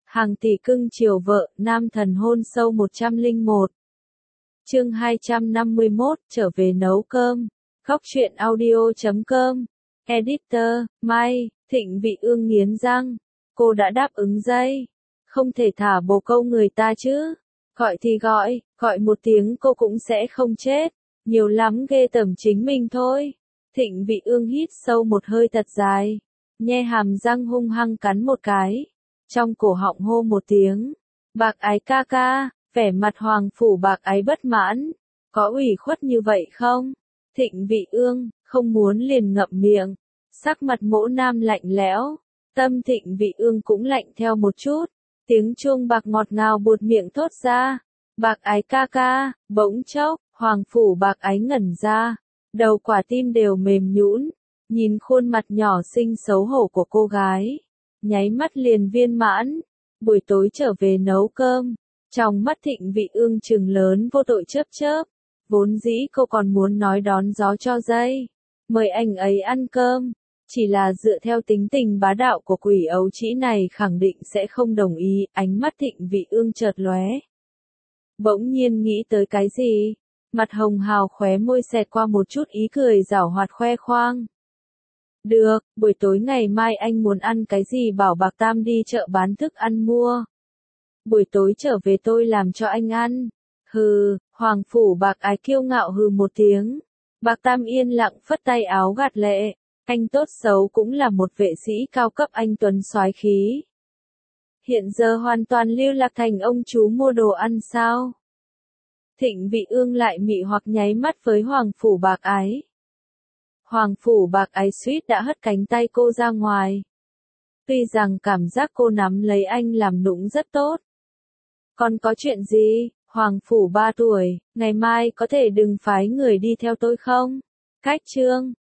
Hàng tỷ cưng chiều vợ, nam thần hôn sâu 101. Chương 251, trở về nấu cơm. Góc truyện audio.com. Editor, Mai, Thịnh Vị Ương nghiến răng. Cô đã đáp ứng dây. Không thể thả bồ câu người ta chứ. Gọi thì gọi một tiếng cô cũng sẽ không chết. Nhiều lắm ghê tởm chính mình thôi. Thịnh Vị Ương hít sâu một hơi thật dài. Nhe hàm răng hung hăng cắn một cái. Trong cổ họng hô một tiếng. Bạc ái ca ca, vẻ mặt Hoàng Phủ Bạc ái bất mãn. Có ủy khuất như vậy không? Thịnh Vị Ương, không muốn liền ngậm miệng. Sắc mặt Mỗ Nam lạnh lẽo. Tâm Thịnh Vị Ương cũng lạnh theo một chút. Tiếng chuông bạc ngọt ngào buột miệng thốt ra. Bạc ái ca ca, bỗng chốc, Hoàng Phủ Bạc ái ngẩn ra. Đầu quả tim đều mềm nhũn. Nhìn khuôn mặt nhỏ xinh xấu hổ của cô gái. Nháy mắt liền viên mãn. Buổi tối trở về nấu cơm. Trong mắt Thịnh Vị Ương trừng lớn vô tội chớp chớp. Vốn dĩ cô còn muốn nói đón gió cho dây. Mời anh ấy ăn cơm. Chỉ là dựa theo tính tình bá đạo của quỷ ấu trĩ này khẳng định sẽ không đồng ý. Ánh mắt Thịnh Vị Ương chợt lóe. Bỗng nhiên nghĩ tới cái gì? Mặt hồng hào khóe môi xẹt qua một chút ý cười giảo hoạt khoe khoang. Được, buổi tối ngày mai anh muốn ăn cái gì bảo Bạc Tam đi chợ bán thức ăn mua. Buổi tối trở về tôi làm cho anh ăn. Hừ, Hoàng Phủ Bạc ái kiêu ngạo hừ một tiếng. Bạc Tam yên lặng phất tay áo gạt lệ. Anh tốt xấu cũng là một vệ sĩ cao cấp anh tuấn soái khí. Hiện giờ hoàn toàn lưu lạc thành ông chú mua đồ ăn sao? Thịnh Vị Ương lại mị hoặc nháy mắt với Hoàng Phủ Bạc ái. Hoàng Phủ Bạc ái suýt đã hất cánh tay cô ra ngoài. Tuy rằng cảm giác cô nắm lấy anh làm nũng rất tốt. Còn có chuyện gì, Hoàng Phủ 3 tuổi, ngày mai có thể đừng phái người đi theo tôi không? Cách chương.